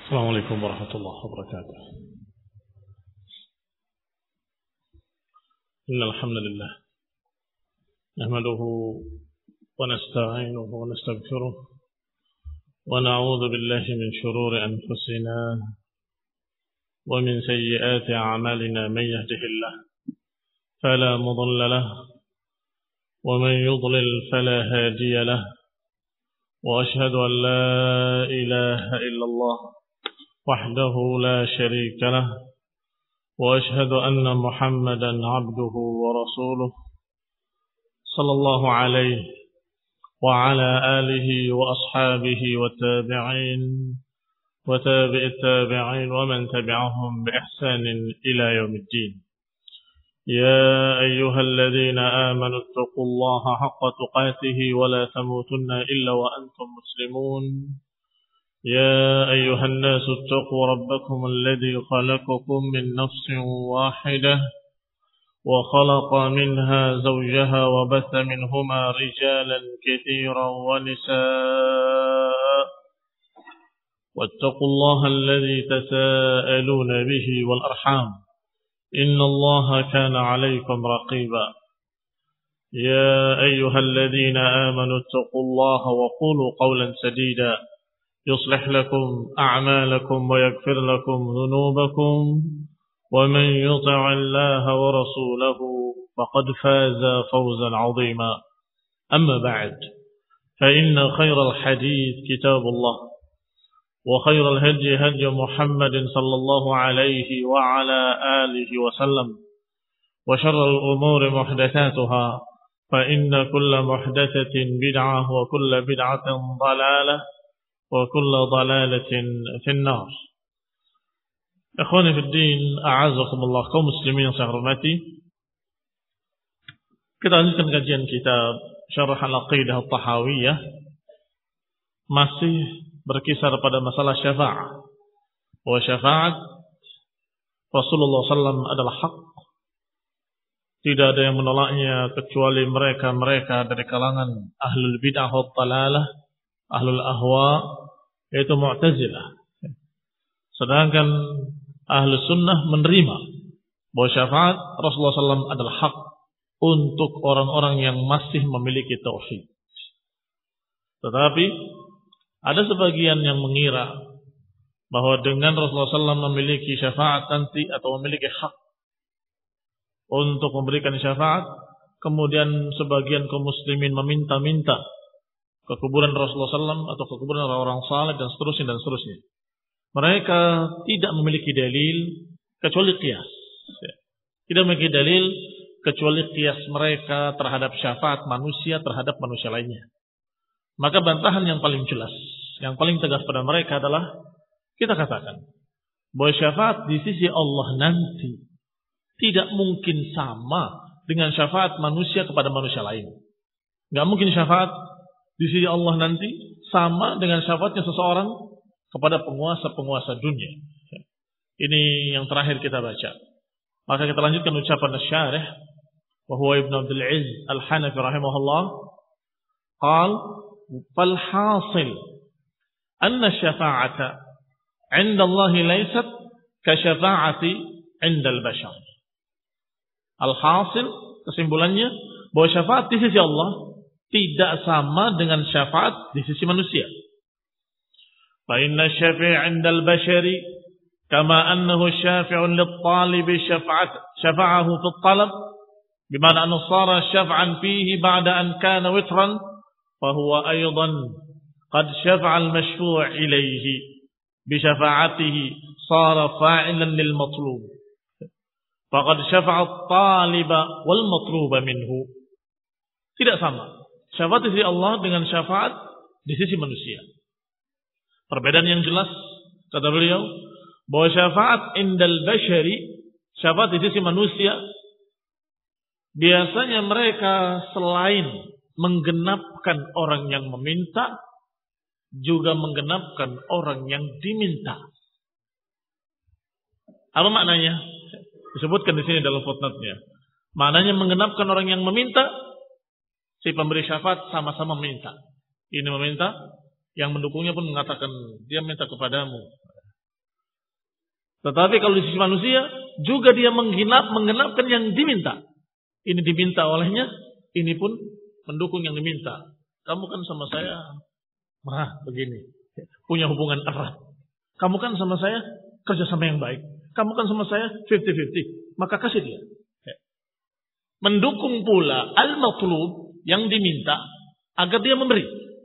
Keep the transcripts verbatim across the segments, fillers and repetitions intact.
السلام عليكم ورحمة الله وبركاته. إن الحمد لله نحمده ونستعينه ونستغفره ونعوذ بالله من شرور أنفسنا ومن سيئات أعمالنا. من يهده الله فلا مضل له ومن يضلل فلا هادي له، وأشهد أن لا إله إلا الله وحده لا شريك له، وأشهد أن محمدا عبده ورسوله صلى الله عليه وعلى آله وأصحابه والتابعين وتابع التابعين ومن تبعهم بإحسان إلى يوم الدين. يا أيها الذين آمنوا اتقوا الله حق تقاته ولا تموتن إلا وأنتم مسلمون. يا أيها الناس اتقوا ربكم الذي خلقكم من نفس واحدة وخلق منها زوجها وبث منهما رجالا كثيرا ونساء، واتقوا الله الذي تساءلون به والأرحام إن الله كان عليكم رقيبا. يا أيها الذين آمنوا اتقوا الله وقولوا قولا سديدا يصلح لكم أعمالكم ويغفر لكم ذنوبكم، ومن يطع الله ورسوله فقد فاز فوزا عظيما. أما بعد، فإن خير الحديث كتاب الله، وخير الهدي هدي محمد صلى الله عليه وعلى آله وسلم، وشر الأمور محدثاتها، فإن كل محدثة بدعة وكل بدعة ضلالة وكل ضلالة في النار. Ikhwani fi din, a'azakumullah, kaum muslimin yang saya hormati. Kita lanjutkan kajian kitab Syarah Al-Aqidah At-Tahawiyah, masih berkisar pada masalah syafaat. Bahwa syafaat Rasulullah sallallahu alaihi wasallam adalah hak. Tidak ada yang menolaknya kecuali mereka-mereka dari kalangan ahlul bid'ah wa dhalalah, ahlul ahwa, yaitu Mu'tazilah. Sedangkan ahlus sunnah menerima bahwa syafaat Rasulullah sallallahu alaihi wasallam adalah hak untuk orang-orang yang masih memiliki tauhid. Tetapi ada sebagian yang mengira bahwa dengan Rasulullah sallallahu alaihi wasallam memiliki syafaat nanti atau memiliki hak untuk memberikan syafaat, kemudian sebagian kaum muslimin meminta-minta ke kuburan Rasulullah sallallahu alaihi wasallam atau ke kuburan orang-orang saleh dan seterusnya dan seterusnya. Mereka tidak memiliki dalil kecuali qiyas. Tidak memiliki dalil kecuali qiyas mereka terhadap syafaat manusia terhadap manusia lainnya. Maka bantahan yang paling jelas, yang paling tegas pada mereka adalah kita katakan bahwa syafaat di sisi Allah nanti tidak mungkin sama dengan syafaat manusia kepada manusia lain. Enggak mungkin syafaat di sisi Allah nanti sama dengan syafaatnya seseorang kepada penguasa-penguasa dunia. Ini yang terakhir kita baca. Maka kita lanjutkan ucapan Asy-Syarih wa huwa Ibnu Abdul Aziz Al-Hanafi rahimahullah. Qal fal hasil anna syafa'ata 'inda Allah laysat ka syafa'ati 'inda al-bashar. Al-hasil, kesimpulannya bahwa syafaat di sisi Allah tidak sama dengan syafaat di sisi manusia. Fa inna syafi' 'inda al-bashari kama annahu syafi'un lit-talib syafa'at syafa'ahu fi at-talab bimana anna sara syaf'an fihi ba'da an kana witran fa huwa aydan qad syafa'a al-mashfu' ilayhi bi syafa'atihi sara fa'ilan lil matlub faqad syafa'a at-taliba wal matluba minhu. Tidak sama syafaat di sisi Allah dengan syafaat di sisi manusia. Perbedaan yang jelas, kata beliau, bahwa syafaat indal bashari, syafaat di sisi manusia, biasanya mereka selain menggenapkan orang yang meminta, juga menggenapkan orang yang diminta. Apa maknanya? Disebutkan di sini dalam footnote-nya. Maknanya menggenapkan orang yang meminta, si pemberi syafaat sama-sama meminta. Ini meminta, yang mendukungnya pun mengatakan dia minta kepadamu. Tetapi kalau di sisi manusia juga dia menggenap, menggenapkan yang diminta. Ini diminta olehnya, ini pun mendukung yang diminta. Kamu kan sama saya, mah begini, punya hubungan erat. Kamu kan sama saya kerjasama yang baik. Kamu kan sama saya fifty fifty. Maka kasih dia. Mendukung pula al-matlub yang diminta agar dia memberi.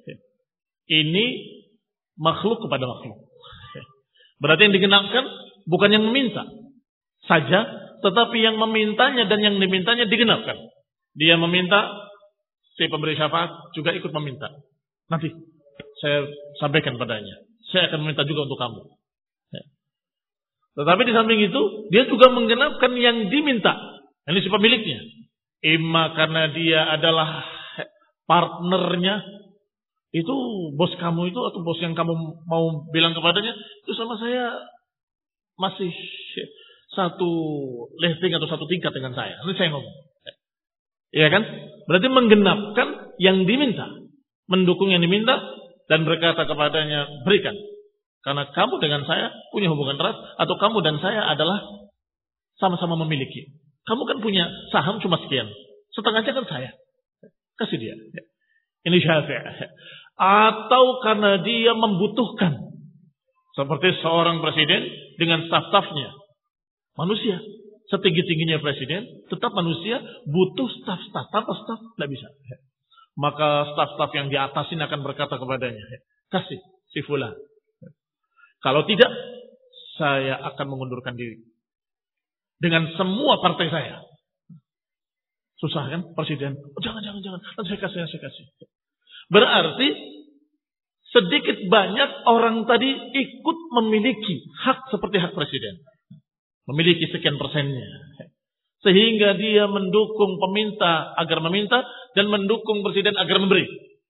Ini makhluk kepada makhluk. Berarti yang digenapkan bukan yang meminta saja, tetapi yang memintanya dan yang dimintanya digenapkan. Dia meminta, si pemberi syafaat juga ikut meminta. Nanti saya sampaikan padanya. Saya akan meminta juga untuk kamu. Tetapi di samping itu, dia juga menggenapkan yang diminta. Ini si pemiliknya. Ima karena dia adalah partnernya, itu bos kamu itu atau bos yang kamu mau bilang kepadanya, itu sama saya masih satu leveling atau satu tingkat dengan saya. Ini saya ngomong. Iya kan? Berarti menggenapkan yang diminta. Mendukung yang diminta dan berkata kepadanya, berikan. Karena kamu dengan saya punya hubungan erat, atau kamu dan saya adalah sama-sama memiliki. Kamu kan punya saham cuma sekian. Setengahnya kan saya. Kasih dia. Ini syafi'. Atau karena dia membutuhkan. Seperti seorang presiden dengan staf-stafnya. Manusia. Setinggi-tingginya presiden, tetap manusia butuh staf-staf. Tanpa staf, tidak bisa. Maka staf-staf yang di atasin akan berkata kepadanya, kasih si fulan. Kalau tidak, saya akan mengundurkan diri. Dengan semua partai saya. Susah kan presiden? Oh, jangan, jangan, jangan. Nanti saya kasih, saya kasih. Berarti sedikit banyak orang tadi ikut memiliki hak seperti hak presiden. Memiliki sekian persennya. Sehingga dia mendukung peminta agar meminta dan mendukung presiden agar memberi.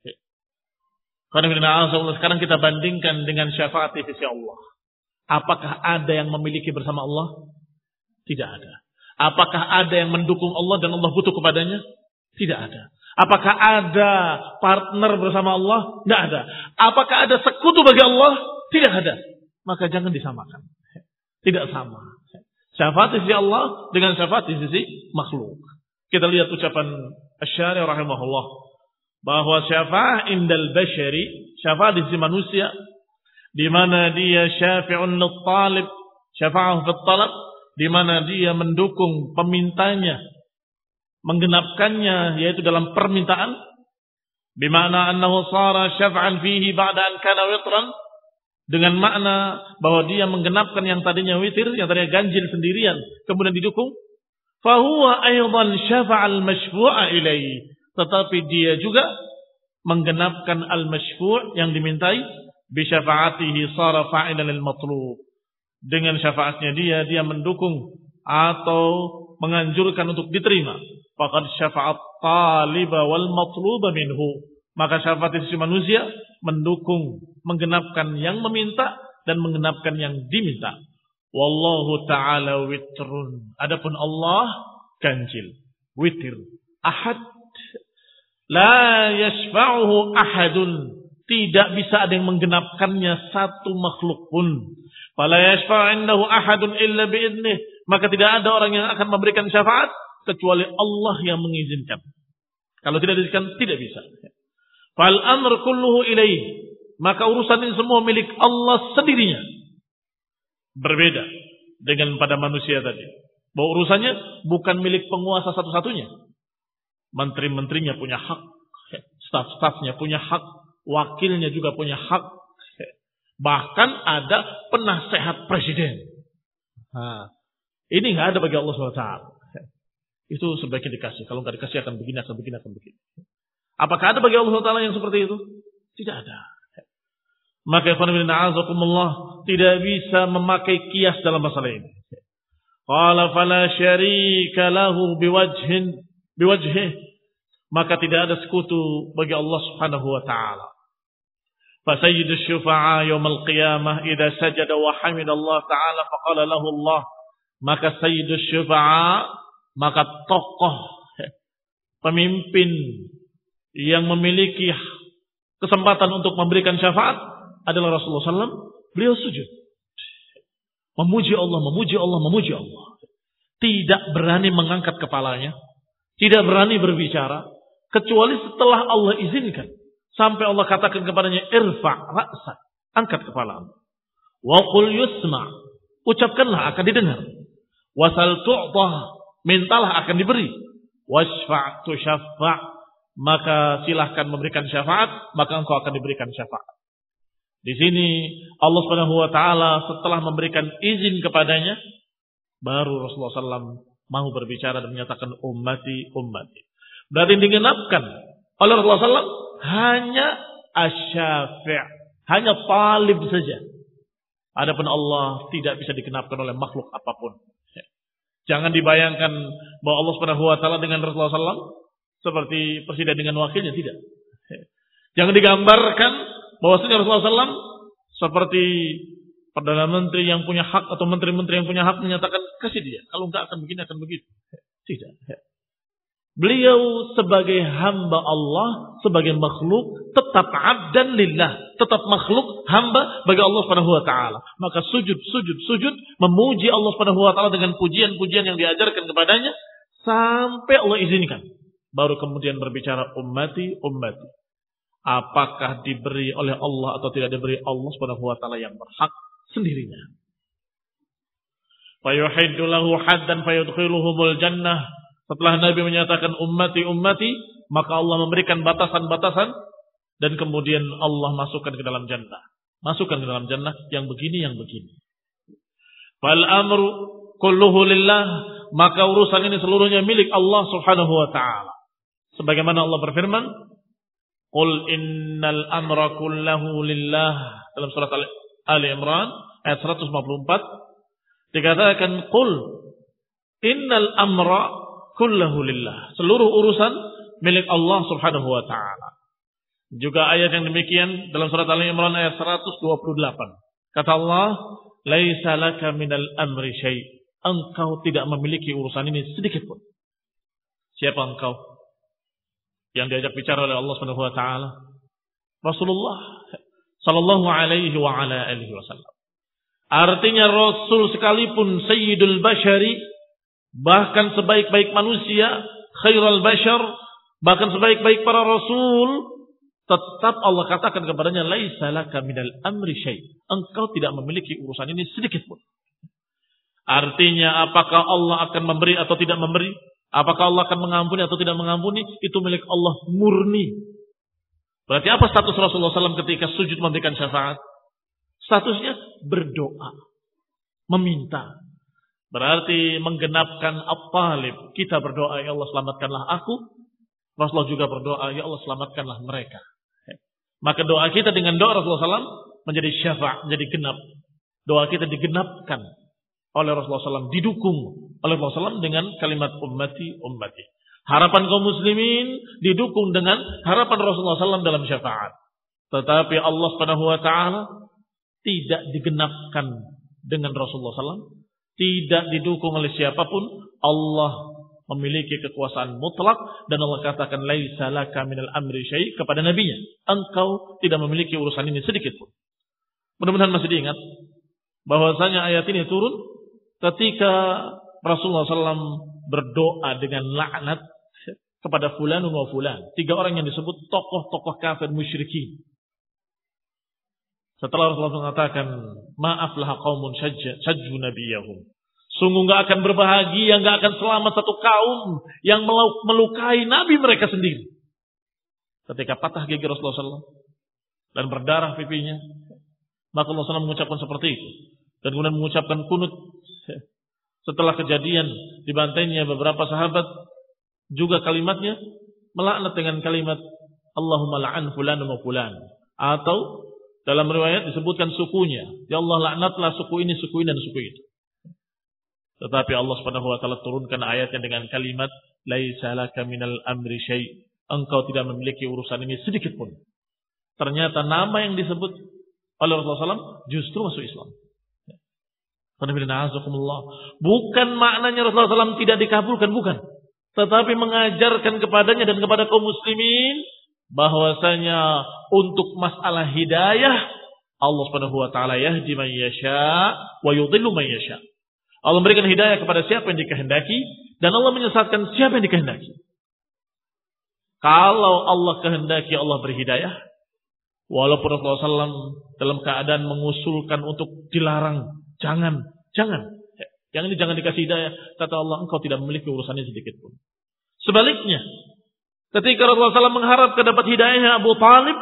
Sekarang kita bandingkan dengan syafaat di sisi Allah. Apakah ada yang memiliki bersama Allah? Tidak ada. Apakah ada yang mendukung Allah dan Allah butuh kepadanya? Tidak ada. Apakah ada partner bersama Allah? Tidak ada. Apakah ada sekutu bagi Allah? Tidak ada. Maka jangan disamakan. Tidak sama. Syafaat di sisi Allah dengan syafaat di sisi makhluk. Kita lihat ucapan Asy-Syari' rahimahullah. Bahwa syafaat indal bashari, syafaat di sisi manusia, di mana dia syafi'un lit-talib, syafa'ah fit talab, di mana dia mendukung pemintanya, menggenapkannya yaitu dalam permintaan, bimana annahu shara syaf'an fihi ba'da an kana witran, dengan makna bahwa dia menggenapkan yang tadinya witir, yang tadinya ganjil sendirian, kemudian didukung, fa huwa aidan syafa'al masyfu'a ilaihi, tetapi dia juga menggenapkan al-masyfu' yang dimintai bi syafa'atihi shara fa'ilan lil matlub. Dengan syafaatnya dia dia mendukung atau menganjurkan untuk diterima. Faqad syafa'at taliba wal matluba minhu. Maka syafaat di sisi manusia mendukung, menggenapkan yang meminta dan menggenapkan yang diminta. Wallahu ta'ala witrun. Adapun Allah ganjil, witir, ahad. La yashfa'uhu ahadun. Tidak bisa ada yang menggenapkannya satu makhluk pun. Fala yashfa'u indahu ahadun illa bi'idnih. Maka tidak ada orang yang akan memberikan syafaat kecuali Allah yang mengizinkan. Kalau tidak diizinkan, tidak bisa. Fal amr kulluhu ilaih. Maka urusan ini semua milik Allah sendirinya. Berbeda dengan pada manusia tadi. Bahwa urusannya bukan milik penguasa satu-satunya. Menteri-menterinya punya hak, staf-stafnya punya hak, wakilnya juga punya hak. Bahkan ada penasehat presiden. Nah, ini nggak ada bagi Allah subhanahu wa taala. Itu sebaiknya dikasih. Kalau nggak dikasih akan begini, akan begini, akan begini. Apakah ada bagi Allah subhanahu wa taala yang seperti itu? Tidak ada. Maka Allah tidak bisa memakai kias dalam masalah ini. Qala fala syarika lahu biwajhin biwajhih, maka tidak ada sekutu bagi Allah Subhanahu wa taala. Fa sayyidus syufa'a yaumil qiyamah idza sajada wa hamida Allah taala faqala lahu Allah, maka sayyidus syufa'a, maka tokoh pemimpin yang memiliki kesempatan untuk memberikan syafaat adalah Rasulullah sallallahu alaihi wasallam. Beliau sujud. Memuji Allah, memuji Allah, memuji Allah. Tidak berani mengangkat kepalanya. Tidak berani berbicara. Kecuali setelah Allah izinkan. Sampai Allah katakan kepadanya, irfa' ra'sak. Angkat kepalamu. Wa qul yusma'. Ucapkanlah akan didengar. Wasal tu'tah. Mintalah akan diberi. Wasfa' tusyaffa'. Maka silahkan memberikan syafaat. Maka engkau akan diberikan syafaat. Di sini Allah Subhanahu wa taala setelah memberikan izin kepadanya, baru Rasulullah shallallahu alaihi wasallam mau berbicara dan menyatakan ummati ummati. Berarti digenapkan oleh Rasulullah shallallahu alaihi wasallam hanya asy-syafi', hanya talib saja. Adapun Allah tidak bisa digenapkan oleh makhluk apapun. Jangan dibayangkan bahwa Allah Subhanahu wa taala dengan Rasulullah shallallahu alaihi wasallam seperti presiden dengan wakilnya, tidak. Jangan digambarkan bahwasanya Rasulullah shallallahu alaihi wasallam seperti Perdana Menteri yang punya hak atau menteri-menteri yang punya hak menyatakan kasih dia. Kalau enggak akan begini, akan begitu. Tidak. Beliau sebagai hamba Allah, sebagai makhluk, tetap abdan lillah. Tetap makhluk, hamba bagi Allah Subhanahu wa taala. Maka sujud, sujud, sujud. Memuji Allah Subhanahu wa taala dengan pujian-pujian yang diajarkan kepadanya. Sampai Allah izinkan. Baru kemudian berbicara ummati, ummati. Apakah diberi oleh Allah atau tidak diberi, Allah Subhanahu wa taala yang berhak sendirinya. Fa yuhiddu lahu haddan fayudkhiluhumul jannah. Setelah Nabi menyatakan ummati ummati, maka Allah memberikan batasan-batasan dan kemudian Allah masukkan ke dalam jannah. Masukkan ke dalam jannah yang begini yang begini. Fal amru kulluhu lillah, maka urusan ini seluruhnya milik Allah Subhanahu wa taala. Sebagaimana Allah berfirman, Qul innal amra kullahu lillah. Dalam surat Ali Imran ayat seratus lima puluh empat dikatakan Qul innal amra kullahu lillah. Seluruh urusan milik Allah Subhanahu wa taala. Juga ayat yang demikian dalam surat Ali Imran ayat seratus dua puluh delapan. Kata Allah, laisa laka minal amri syai'. Engkau tidak memiliki urusan ini sedikit pun. Siapa engkau? Yang diajak bicara oleh Allah Subhanahu wa taala, Rasulullah sallallahu alaihi wa ala alihi wasallam. Artinya Rasul sekalipun sayyidul bashari, bahkan sebaik-baik manusia, khairul bashar, bahkan sebaik-baik para rasul, tetap Allah katakan kepadanya laisa laka minal amri syai'. Engkau tidak memiliki urusan ini sedikit pun. Artinya apakah Allah akan memberi atau tidak memberi? Apakah Allah akan mengampuni atau tidak mengampuni? Itu milik Allah murni. Berarti apa status Rasulullah shallallahu alaihi wasallam ketika sujud memberikan syafaat? Statusnya berdoa. Meminta. Berarti menggenapkan at-talib. Kita berdoa, ya Allah selamatkanlah aku. Rasulullah juga berdoa, ya Allah selamatkanlah mereka. Maka doa kita dengan doa Rasulullah shallallahu alaihi wasallam menjadi syafa', menjadi genap. Doa kita digenapkan oleh Rasulullah shallallahu alaihi wasallam, didukung oleh Rasulullah shallallahu alaihi wasallam dengan kalimat ummati, ummati. Harapan kaum muslimin didukung dengan harapan Rasulullah shallallahu alaihi wasallam dalam syafaat. Tetapi Allah Subhanahu wa taala tidak digenapkan dengan Rasulullah shallallahu alaihi wasallam, tidak didukung oleh siapapun. Allah memiliki kekuasaan mutlak dan Allah katakan laisa laka minal amri syai' kepada nabinya. Engkau tidak memiliki urusan ini sedikit pun. Mudah-mudahan masih diingat bahwasanya ayat ini turun ketika Rasulullah shallallahu alaihi wasallam berdoa dengan laknat kepada fulanun wa fulan. Tiga orang yang disebut tokoh-tokoh kafir musyrikin. Setelah Rasulullah mengatakan, ma'aflah qaumun syajju nabiyahum. Sungguh gak akan berbahagia, gak akan selamat satu kaum yang melukai nabi mereka sendiri. Ketika patah gigi Rasulullah shallallahu alaihi wasallam dan berdarah pipinya, maka Rasulullah shallallahu alaihi wasallam mengucapkan seperti itu. Dan kemudian mengucapkan kunut. Setelah kejadian dibantainya beberapa sahabat, juga kalimatnya melaknat dengan kalimat Allahumma la'an fulan wa fulan. Atau dalam riwayat disebutkan sukunya, ya Allah laknatlah suku ini, suku ini dan suku itu. Tetapi Allah Subhanahu wa taala turunkan ayatnya dengan kalimat laisa laka minal amri syai'. Engkau tidak memiliki urusan ini sedikit pun. Ternyata nama yang disebut oleh Rasulullah shallallahu alaihi wasallam justru masuk Islam. Bukan maknanya Rasulullah shallallahu alaihi wasallam tidak dikabulkan, bukan. Tetapi mengajarkan kepadanya dan kepada kaum muslimin bahwasanya untuk masalah hidayah Allah Subhanahu wa taala yahdi man yasha wa yudhillu man yasha. Allah memberikan hidayah kepada siapa yang dikehendaki dan Allah menyesatkan siapa yang dikehendaki. Kalau Allah kehendaki Allah berhidayah, walaupun Rasulullah shallallahu alaihi wasallam dalam keadaan mengusulkan untuk dilarang, jangan, jangan, yang ini jangan dikasih hidayah, kata Allah, engkau tidak memiliki urusannya sedikit pun. Sebaliknya, ketika Rasulullah shallallahu alaihi wasallam mengharapkan dapat hidayahnya Abu Talib,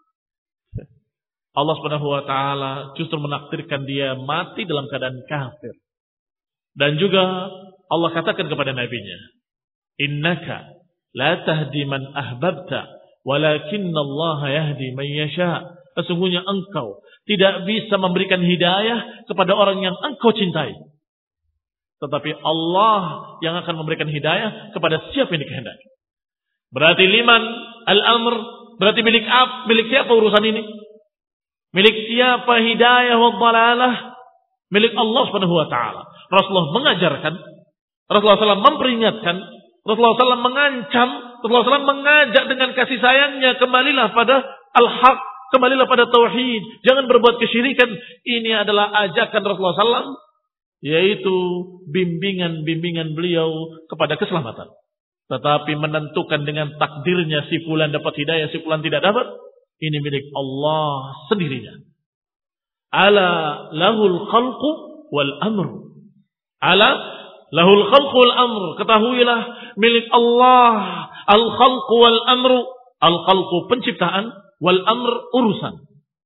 Allah Subhanahu wa taala justru menakdirkan dia mati dalam keadaan kafir. Dan juga Allah katakan kepada nabinya, "Innaka la tahdi man ahbabta, walakinna Allah yahdi man yasha." Sesungguhnya engkau tidak bisa memberikan hidayah kepada orang yang engkau cintai. Tetapi Allah yang akan memberikan hidayah kepada siapa yang dikehendaki. Berarti liman al-amr, berarti milik ab, milik siapa urusan ini? Milik siapa hidayah wa dhalalah? Milik Allah Subhanahu wa taala. Rasulullah mengajarkan, Rasulullah shallallahu alaihi wasallam memperingatkan, Rasulullah shallallahu alaihi wasallam mengancam, Rasulullah shallallahu alaihi wasallam mengajak dengan kasih sayangnya, kembalilah pada al-haq, kembalilah pada tauhid, jangan berbuat kesyirikan. Ini adalah ajakan Rasulullah shallallahu alaihi wasallam, yaitu bimbingan-bimbingan beliau kepada keselamatan. Tetapi menentukan dengan takdirnya si fulan dapat hidayah, si fulan tidak dapat, ini milik Allah sendirinya. Ala lahul khalqu wal amr. Ala lahul khalqu wal amr. Ketahuilah milik Allah al khalqu wal amru. Al khalqu penciptaan, wal amr urusan.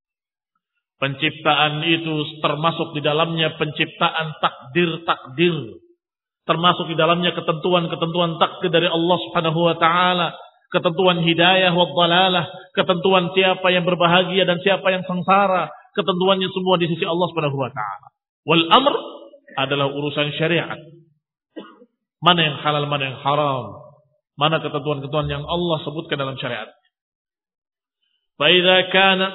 Penciptaan itu termasuk di dalamnya penciptaan takdir-takdir. Termasuk di dalamnya ketentuan-ketentuan takdir dari Allah Subhanahu wa taala. Ketentuan hidayah wa dhalalah, ketentuan siapa yang berbahagia dan siapa yang sengsara, ketentuannya semua di sisi Allah Subhanahu wa taala. Wal amr adalah urusan syariat. Mana yang halal, mana yang haram, mana ketentuan-ketentuan yang Allah sebutkan dalam syariat. Fa idza kana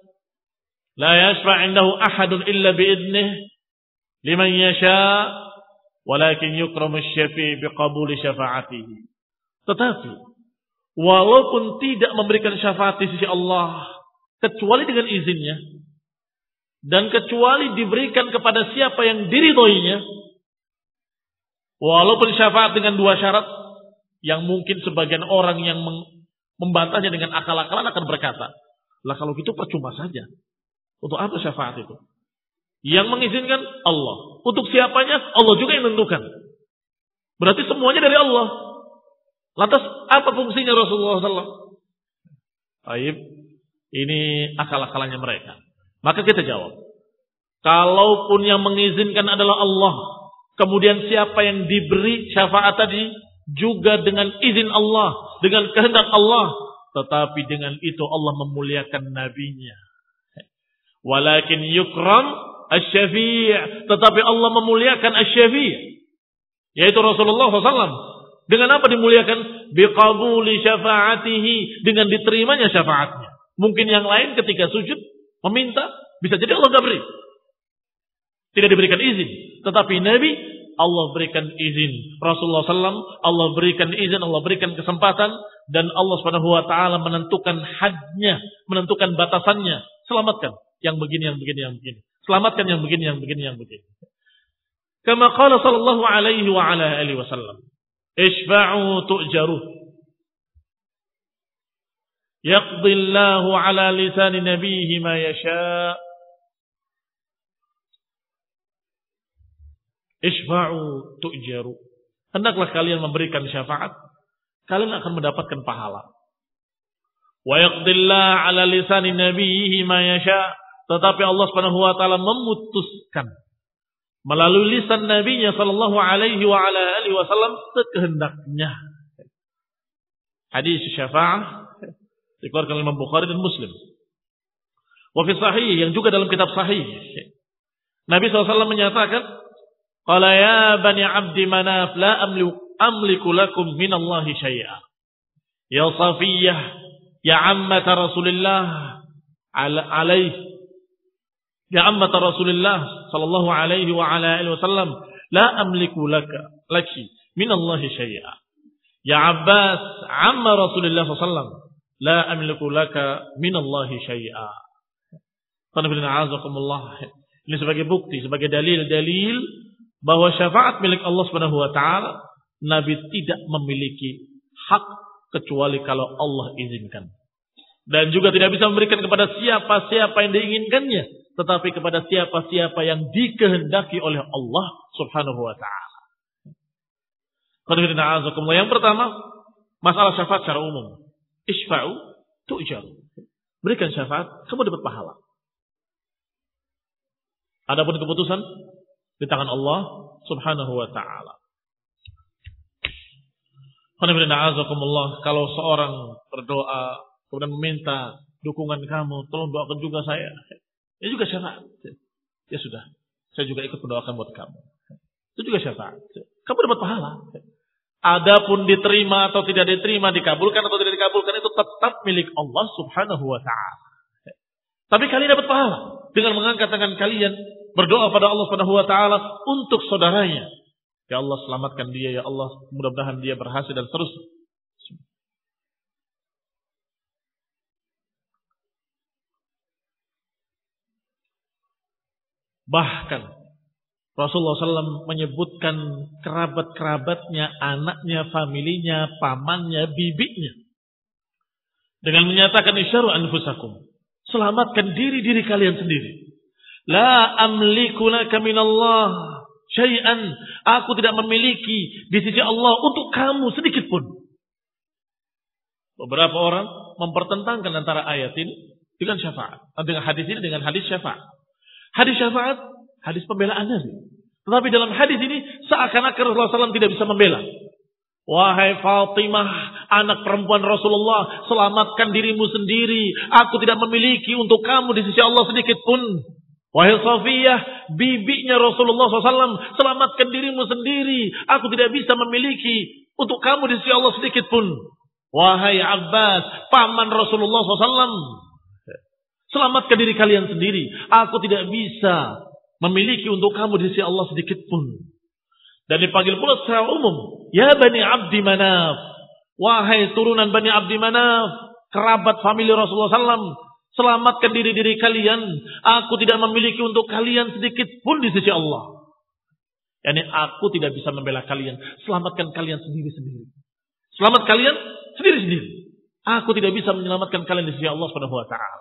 la yashfa' 'indahu ahadun illa bi idnihi liman yasha, walakin yukramu asy-syafi' biqabuli syafa'atihi. Tetapi walaupun tidak memberikan syafaat di sisi Allah kecuali dengan izinnya dan kecuali diberikan kepada siapa yang diridhoinya, walaupun syafaat dengan dua syarat yang mungkin sebagian orang yang membantahnya dengan akal-akalan akan berkata, lah kalau gitu percuma saja. Untuk apa syafaat itu? Yang mengizinkan Allah. Untuk siapanya Allah juga yang menentukan. Berarti semuanya dari Allah. Lantas apa fungsinya Rasulullah shallallahu alaihi wasallam? Baik, ini akal-akalannya mereka. Maka kita jawab, kalaupun yang mengizinkan adalah Allah, kemudian siapa yang diberi syafaat tadi juga dengan izin Allah, dengan kehendak Allah, tetapi dengan itu Allah memuliakan nabinya. Walakin yukram asy-syafi', tetapi Allah memuliakan asy-syafi', yaitu Rasulullah shallallahu alaihi wasallam. Dengan apa dimuliakan? Biqabuli syafa'atihi, dengan diterimanya syafaatnya. Mungkin yang lain ketika sujud meminta, bisa jadi Allah tidak beri, tidak diberikan izin. Tetapi Nabi, Allah berikan izin. Rasulullah shallallahu alaihi wasallam, Allah berikan izin, Allah berikan kesempatan, dan Allah Subhanahu wa taala menentukan hadnya, menentukan batasannya. Selamatkan yang begini, yang begini, yang begini. Selamatkan yang begini, yang begini, yang begini. Kama qala sallallahu alaihi wa ala alihi wasallam, Ishfa'u tu'jaruh. Yaqdi Allahu ala lisani nabihi ma yasha. Ishfa'u tu'jaruh. Hendaklah kalian memberikan syafaat, kalian akan mendapatkan pahala. Wa yaqdi Allahu ala lisani nabihi ma yasha. Tetapi Allah Subhanahu wa taala memutuskan melalui lisan nabinya sallallahu alaihi wa ala alihi wasallam sekehendaknya. Hadis syafa'ah dikeluarkan oleh Imam Bukhari dan Muslim. Wa fi sahih, yang juga dalam kitab sahih, Nabi sallallahu alaihi wasallam menyatakan, qala ya bani abdi manaf la amliku amliku lakum minallahi syai'a. Ya Safiyah, ya ammata Rasulillah alaihi Ya ammata Rasulullah sallallahu alaihi wa ala alihi wasallam, la amliku laka laki minallahi syai'a. Ya Abbas, amma Rasulullah sallallahu alaihi wasallam, la amliku laka minallahi syai'a. Ini sebagai bukti, sebagai dalil-dalil bahwa syafaat milik Allah Subhanahu wa taala, Nabi tidak memiliki hak kecuali kalau Allah izinkan. Dan juga tidak bisa memberikan kepada siapa-siapa yang diinginkannya, tetapi kepada siapa-siapa yang dikehendaki oleh Allah Subhanahu wa taala. Yang pertama, masalah syafaat secara umum. Isfa'u tu'jaru. Berikan syafaat, kamu dapat pahala. Adapun keputusan di tangan Allah Subhanahu wa taala. Kalau seorang berdoa kemudian meminta dukungan kamu, tolong doakan juga saya. Ya juga syafaat. Ya sudah, saya juga ikut mendoakan buat kamu. Itu juga syafaat. Kamu dapat pahala. Adapun diterima atau tidak diterima, dikabulkan atau tidak dikabulkan, itu tetap milik Allah Subhanahu wa taala. Tapi kalian dapat pahala dengan mengangkat tangan kalian berdoa pada Allah Subhanahu wa taala untuk saudaranya. Ya Allah, selamatkan dia, ya Allah, mudah-mudahan dia berhasil dan seterusnya. Bahkan Rasulullah shallallahu alaihi wasallam menyebutkan kerabat-kerabatnya, anaknya, familinya, pamannya, bibinya, dengan menyatakan isyaru anfusakum, selamatkan diri-diri kalian sendiri. La amliku laka minallah syai'an, aku tidak memiliki di sisi Allah untuk kamu sedikit pun. Beberapa orang mempertentangkan antara ayat ini dengan syafaat, dengan hadis ini dengan hadis syafaat. Hadis syafaat, hadis pembelaan Nabi. Tetapi dalam hadis ini seakan-akan Rasulullah shallallahu alaihi wasallam tidak bisa membela. Wahai Fatimah, anak perempuan Rasulullah, selamatkan dirimu sendiri. Aku tidak memiliki untuk kamu di sisi Allah sedikit pun. Wahai Safiyah, bibinya Rasulullah shallallahu alaihi wasallam, selamatkan dirimu sendiri. Aku tidak bisa memiliki untuk kamu di sisi Allah sedikit pun. Wahai Abbas, paman Rasulullah shallallahu alaihi wasallam, selamatkan diri kalian sendiri. Aku tidak bisa memiliki untuk kamu di sisi Allah sedikit pun. Dan dipanggil pula secara umum, ya Bani Abdi Manaf, wahai turunan Bani Abdi Manaf, kerabat famili Rasulullah shallallahu alaihi wasallam, selamatkan diri-diri kalian. Aku tidak memiliki untuk kalian sedikit pun di sisi Allah. Yani aku tidak bisa membela kalian. Selamatkan kalian sendiri-sendiri. Selamat kalian sendiri-sendiri. Aku tidak bisa menyelamatkan kalian di sisi Allah Subhanahu wa taala.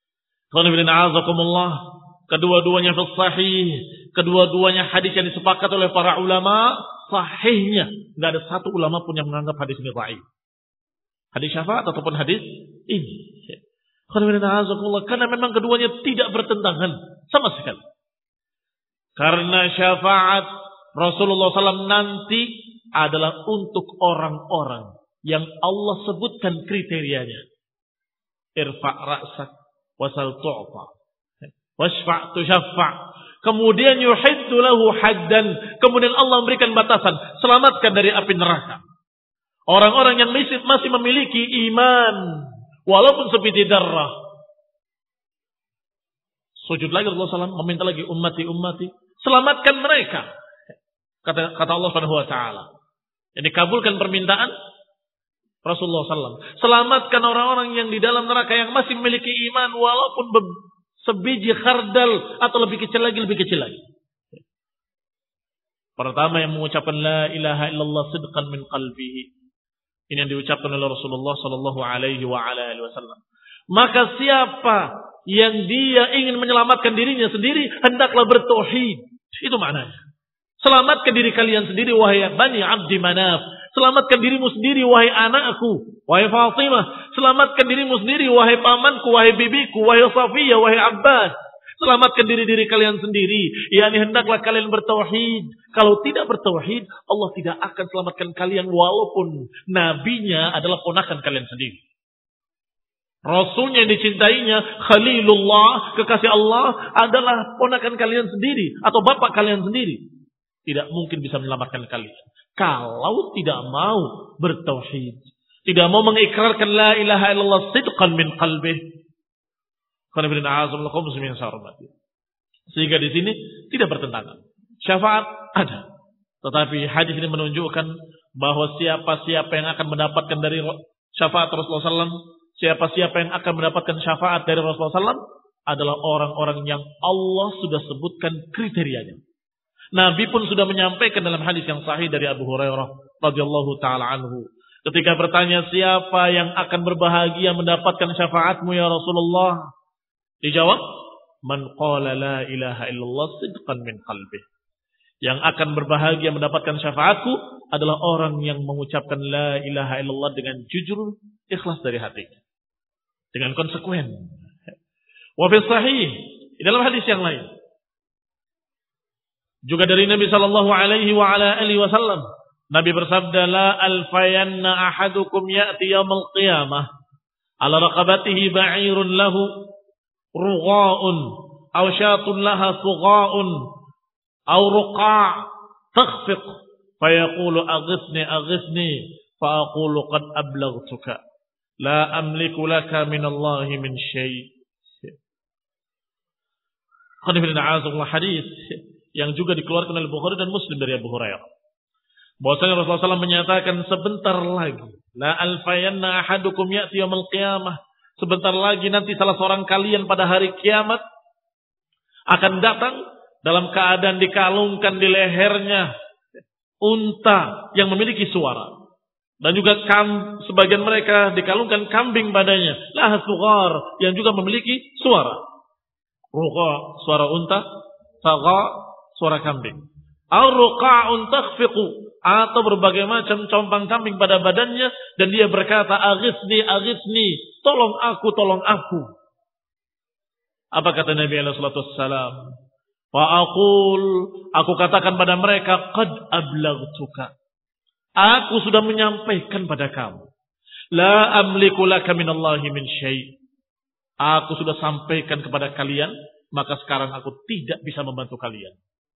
Kedua-duanya fil sahih, kedua-duanya hadis yang disepakati oleh para ulama sahihnya. Tidak ada satu ulama pun yang menganggap hadis ini dhaif. Hadis syafaat ataupun hadis ini. Karena memang keduanya tidak bertentangan sama sekali. Karena syafaat Rasulullah shallallahu alaihi wasallam nanti adalah untuk orang-orang yang Allah sebutkan kriterianya. Irfa' ra'sak wasal tu'fa wasfa' tushaffa'. Kemudian yuhiddu lahu haddan. Kemudian Allah memberikan batasan, selamatkan dari api neraka orang-orang yang masih memiliki iman walaupun sebiji darah. Sujud lagi Rasulullah shallallahu alaihi wasallam, meminta lagi ummati ummati, selamatkan mereka. Kata, kata Allah Subhanahu wa taala. Jadi kabulkan permintaan Rasulullah shallallahu alaihi wasallam. Selamatkan orang-orang yang di dalam neraka yang masih memiliki iman walaupun sebiji khardal atau lebih kecil lagi, lebih kecil lagi. Pertama yang mengucapkan la ilaha illallah sidqan min qalbihi. Ini yang diucapkan oleh Rasulullah sallallahu alaihi wa ala alihi wasallam. Maka siapa yang dia ingin menyelamatkan dirinya sendiri, hendaklah bertauhid. Itu maknanya. Selamatkan diri kalian sendiri wahai Bani Abdi Manaf. Selamatkan dirimu sendiri wahai anakku, wahai Fatimah. Selamatkan dirimu sendiri wahai pamanku, wahai bibiku, wahai Safiyah, wahai Abbas. Selamatkan diri-diri kalian sendiri. Yani hendaklah kalian bertauhid. Kalau tidak bertauhid, Allah tidak akan selamatkan kalian walaupun nabinya adalah ponakan kalian sendiri. Rasulnya yang dicintainya, Khalilullah, kekasih Allah, adalah ponakan kalian sendiri atau bapak kalian sendiri. Tidak mungkin bisa menyelamatkan kalian kalau tidak mau bertauhid, tidak mau mengikrarkan la ilaha illallah sidqan min qalbih. Sehingga di sini tidak bertentangan. Syafaat ada, tetapi hadis ini menunjukkan bahwa siapa-siapa yang akan mendapatkan dari syafaat Rasulullah shallallahu alaihi wasallam, siapa-siapa yang akan mendapatkan syafaat dari Rasulullah shallallahu alaihi wasallam adalah orang-orang yang Allah sudah sebutkan kriterianya. Nabi pun sudah menyampaikan dalam hadis yang sahih dari Abu Hurairah radhiyallahu taala anhu. Ketika bertanya siapa yang akan berbahagia mendapatkan syafaatmu ya Rasulullah? Dijawab, man qala la ilaha illallah sidqan min qalbih. Yang akan berbahagia mendapatkan syafaatku adalah orang yang mengucapkan la ilaha illallah dengan jujur, ikhlas dari hatinya. Dengan konsekuen. Wa fi sahih, di dalam hadis yang lain juga dari Nabi sallallahu alaihi wa ala alihi wasallam, Nabi bersabda, la alfayanna ahadukum ya'ti yaumil qiyamah ala raqabatihi ba'irun lahu rugha'un aw syatun laha sugha'un aw ruqa' takhfiq fayaqulu aghithni aghithni fa aqulu qad ablaghtuka la amliku laka min Allah min syai'. Hadis yang juga dikeluarkan oleh Bukhari dan Muslim dari Abu Hurairah. Bahwasanya Rasulullah shallallahu alaihi wasallam menyatakan sebentar lagi, la alfayanna ahadukum ya'ti yaumil qiyamah. Sebentar lagi nanti salah seorang kalian pada hari kiamat akan datang dalam keadaan dikalungkan di lehernya unta yang memiliki suara. Dan juga kam, sebagian mereka dikalungkan kambing badannya, laha sughar, yang juga memiliki suara. Ruqa, suara unta, sagha, suara kambing. Ar-ruqa'un takhfiqu, atau berbagai macam compang kambing pada badannya, dan dia berkata, aghisni, aghisni, tolong aku, tolong aku. Apa kata Nabi alaihi salatu wassalam? Fa aqul, aku katakan pada mereka, qad ablaghtuka. Aku sudah menyampaikan pada kamu. La amliku laka minallahi min syai'. Aku sudah sampaikan kepada kalian, maka sekarang aku tidak bisa membantu kalian.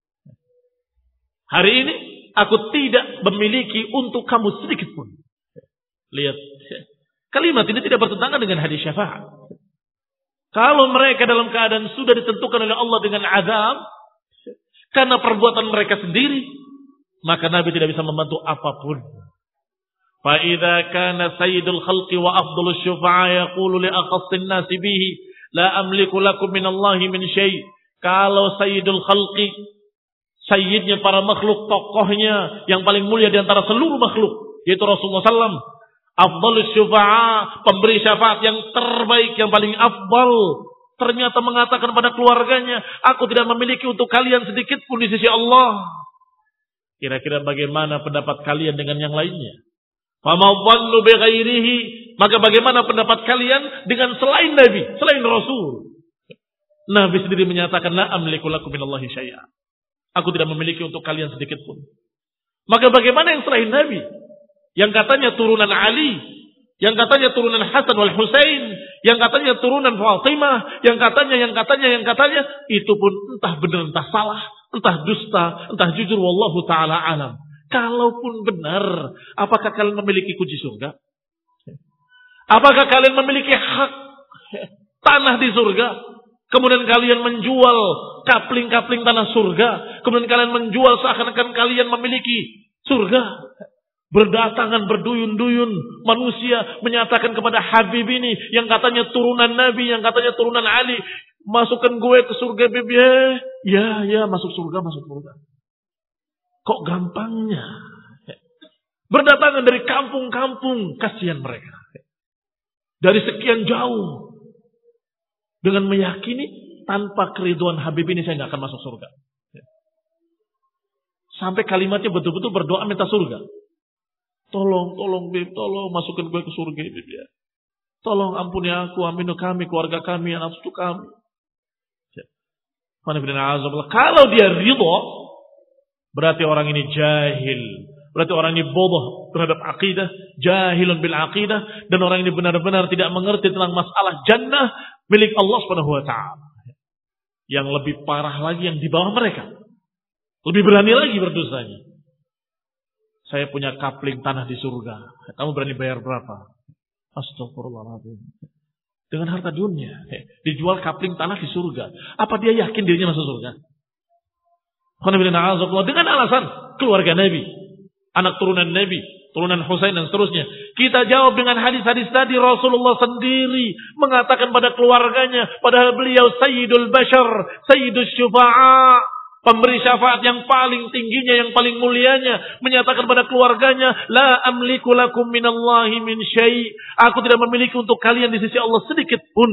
Hari ini aku tidak memiliki untuk kamu sedikit pun. Lihat, kalimat ini tidak bertentangan dengan hadis syafaat. Kalau mereka dalam keadaan sudah ditentukan oleh Allah dengan azab karena perbuatan mereka sendiri, maka Nabi tidak bisa membantu apapun. Fa idza kana sayyidul khalqi wa afdhalus syufa'a yaqulu li aqassin nasi bihi la amliku lakum minallahi min syai'. Kalau sayyidul khalqi, sayyidnya para makhluk, tokohnya yang paling mulia di antara seluruh makhluk, yaitu Rasulullah sallallahu alaihi wasallam, afdhalus syufa'a, pemberi syafaat yang terbaik, yang paling afdal, ternyata mengatakan pada keluarganya, aku tidak memiliki untuk kalian sedikit pun di sisi Allah. Kira-kira bagaimana pendapat kalian dengan yang lainnya? Fama dhannu bighairihi, maka bagaimana pendapat kalian dengan selain Nabi, selain Rasul? Nabi sendiri menyatakan, la amliku lakum minallahi syai'a. Aku tidak memiliki untuk kalian sedikit pun. Maka bagaimana yang selain Nabi? Yang katanya turunan Ali, yang katanya turunan Hasan wal Husain, yang katanya turunan Fatimah, yang katanya, yang katanya, yang katanya, itu pun entah benar, entah salah, entah dusta, entah jujur, wallahu ta'ala alam. Kalaupun benar, apakah kalian memiliki kunci surga? Apakah kalian memiliki hak tanah di surga? Kemudian kalian menjual kapling-kapling tanah surga. Kemudian kalian menjual seakan-akan kalian memiliki surga. Berdatangan, berduyun-duyun manusia menyatakan kepada Habib ini yang katanya turunan Nabi, yang katanya turunan Ali, masukkan gue ke surga, Bibi. Ya, ya, masuk surga, masuk surga. Kok gampangnya? Berdatangan dari kampung-kampung, kasihan mereka. Dari sekian jauh. Dengan meyakini tanpa keriduan Habib ini saya nggak akan masuk surga. Sampai kalimatnya betul-betul berdoa minta surga. Tolong, tolong Bib, tolong masukkan gue ke surga Bib ya. Tolong ampuni aku, ampuni kami, keluarga kami, anak cucu kami. Kalau dia ridho, berarti orang ini jahil. Berarti orang ini bodoh terhadap akidah, jahilun bil akidah, dan orang ini benar-benar tidak mengerti tentang masalah jannah milik Allah Subhanahu wa taala. Yang lebih parah lagi yang di bawah mereka. Lebih berani lagi berdosanya. Saya punya kapling tanah di surga. Kamu berani bayar berapa? Astagfirullahaladzim. Dengan harta dunia, dijual kapling tanah di surga. Apa dia yakin dirinya masuk surga? Dengan alasan keluarga Nabi, anak turunan Nabi, turunan Husain dan seterusnya. Kita jawab dengan hadis-hadis tadi. Rasulullah sendiri mengatakan pada keluarganya, padahal beliau Sayyidul Bashar, Sayyidul Syufa'a, pemberi syafaat yang paling tingginya, yang paling mulianya, menyatakan pada keluarganya, la amliku lakum minallahi min syai'. Aku tidak memiliki untuk kalian di sisi Allah sedikit pun.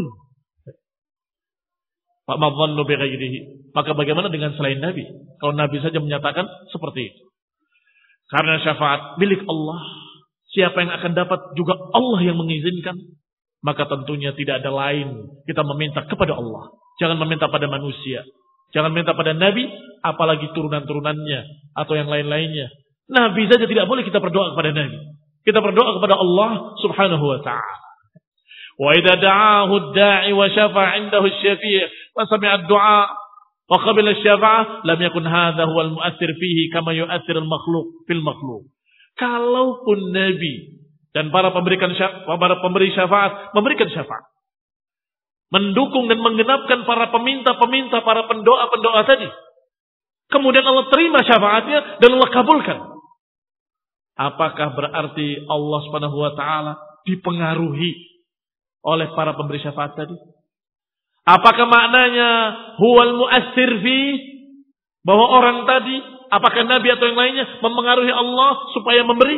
Pak madzannu bi ghairihi. Maka bagaimana dengan selain Nabi? Kalau Nabi saja menyatakan seperti itu. Karena syafaat milik Allah, siapa yang akan dapat juga Allah yang mengizinkan, maka tentunya tidak ada lain. Kita meminta kepada Allah. Jangan meminta pada manusia. Jangan minta pada Nabi, apalagi turunan-turunannya atau yang lain-lainnya. Nabi saja tidak boleh kita berdoa kepada Nabi. Kita berdoa kepada Allah Subhanahu wa ta'ala. Wa idza da'ahu ad-da'i wa syafa'a 'indahu asy-syafi' wa sami'a ad-du'a wa qabila asy-syafa'ah lam yakun hadha huwa al-mu'aththir fihi kama yu'aththir al-makhluq fil makhluq. Kalaupun Nabi dan para pemberikan syafaat, para pemberi syafaat memberikan syafaat, mendukung dan menggenapkan para peminta-peminta, para pendoa-pendoa tadi, kemudian Allah terima syafaatnya dan Allah kabulkan, apakah berarti Allah Subhanahu wa ta'ala dipengaruhi oleh para pemberi syafaat tadi? Apakah maknanya huwal mu'assir fi, bahwa orang tadi, apakah Nabi atau yang lainnya mempengaruhi Allah supaya memberi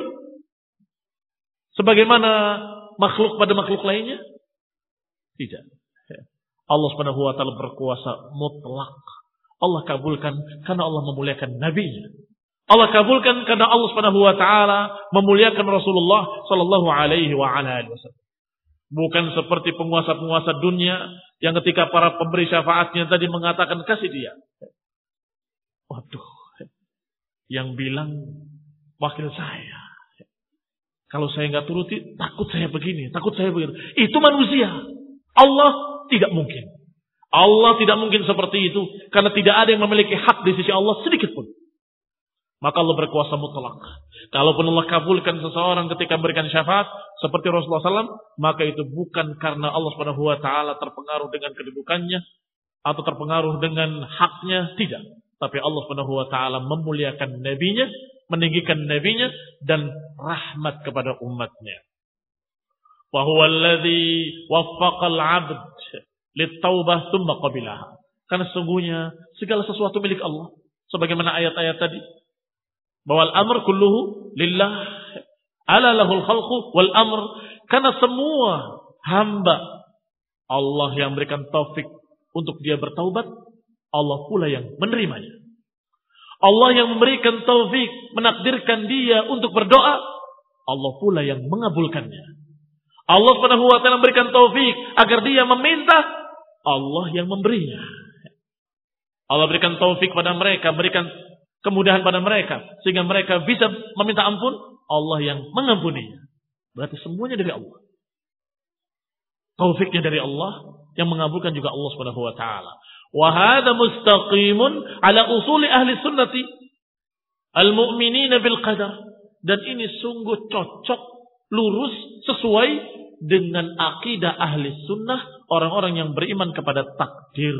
sebagaimana makhluk pada makhluk lainnya? Tidak. Allah Subhanahu wa ta'ala berkuasa mutlak. Allah kabulkan karena Allah memuliakan nabinya. Allah kabulkan karena Allah Subhanahu wa ta'ala memuliakan Rasulullah sallallahu alaihi wa ala alihi wasallam. Bukan seperti penguasa-penguasa dunia yang ketika para pemberi syafaatnya tadi mengatakan kasih dia. Waduh, yang bilang wakil saya. Kalau saya nggak turuti, takut saya begini, takut saya begini. Itu manusia. Allah tidak mungkin. Allah tidak mungkin seperti itu. Karena tidak ada yang memiliki hak di sisi Allah sedikit pun. Maka Allah berkuasa mutlak. Kalaupun Allah kabulkan seseorang ketika memberikan syafaat seperti Rasulullah shallallahu alaihi wasallam, maka itu bukan karena Allah Subhanahu wa ta'ala terpengaruh dengan kedudukannya atau terpengaruh dengan haknya, tidak. Tapi Allah Subhanahu wa ta'ala memuliakan nabinya, meninggikan nabinya, dan rahmat kepada umatnya. Wa huwa alladhi waffaqal 'abd lit-taubah tsumma qabilaha. Karena sesungguhnya segala sesuatu milik Allah. Sebagaimana ayat-ayat tadi, bahwa al-amr kulluhu lillah, ala lahul khalqu wal amr. Karena semua hamba Allah yang memberikan taufik untuk dia bertaubat, Allah pula yang menerimanya. Allah yang memberikan taufik, menakdirkan dia untuk berdoa, Allah pula yang mengabulkannya. Allah Subhanahu wa ta'ala memberikan taufik agar dia meminta, Allah yang memberinya. Allah berikan taufik pada mereka, berikan kemudahan pada mereka sehingga mereka bisa meminta ampun, Allah yang mengampuninya. Berarti semuanya dari Allah. Taufiknya dari Allah, yang mengabulkan juga Allah Subhanahu wa taala. Wa hadza mustaqimun ala usuli ahli sunnati al-mu'minina bil qadar. Dan ini sungguh cocok, lurus, sesuai dengan akidah ahli sunnah, orang-orang yang beriman kepada takdir.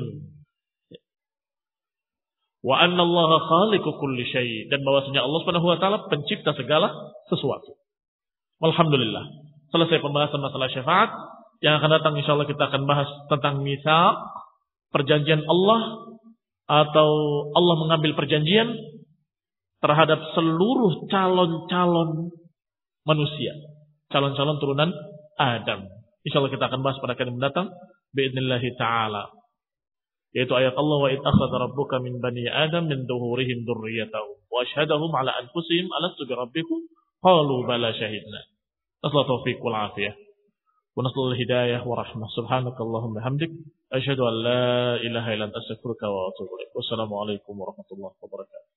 Wa anna Allaha khaliqu kulli syai', dan bahwasanya Allah Subhanahu wa taala pencipta segala sesuatu. Alhamdulillah. Selesai pembahasan masalah syafaat. Yang akan datang insyaallah kita akan bahas tentang mitsaq, perjanjian Allah, atau Allah mengambil perjanjian terhadap seluruh calon-calon manusia, calon-calon turunan Adam. Insyaallah kita akan bahas pada kali mendatang باذنillah taala. Yaitu ayat Allah, wa id akhadha rabbuka min bani adam min dhuhurihim dzurriyyatahum wa asyhadahum ala anfusihim alastu bi rabbikum qalu bala syahidna. Nasallahu taufiq wal afiyah wa nasallahu hidayah wa rahmah. Subhanakallahumma hamdik asyhadu an la ilaha illa anta astaghfiruka wa atubu ilaik. Wassalamu alaikum warahmatullahi wabarakatuh.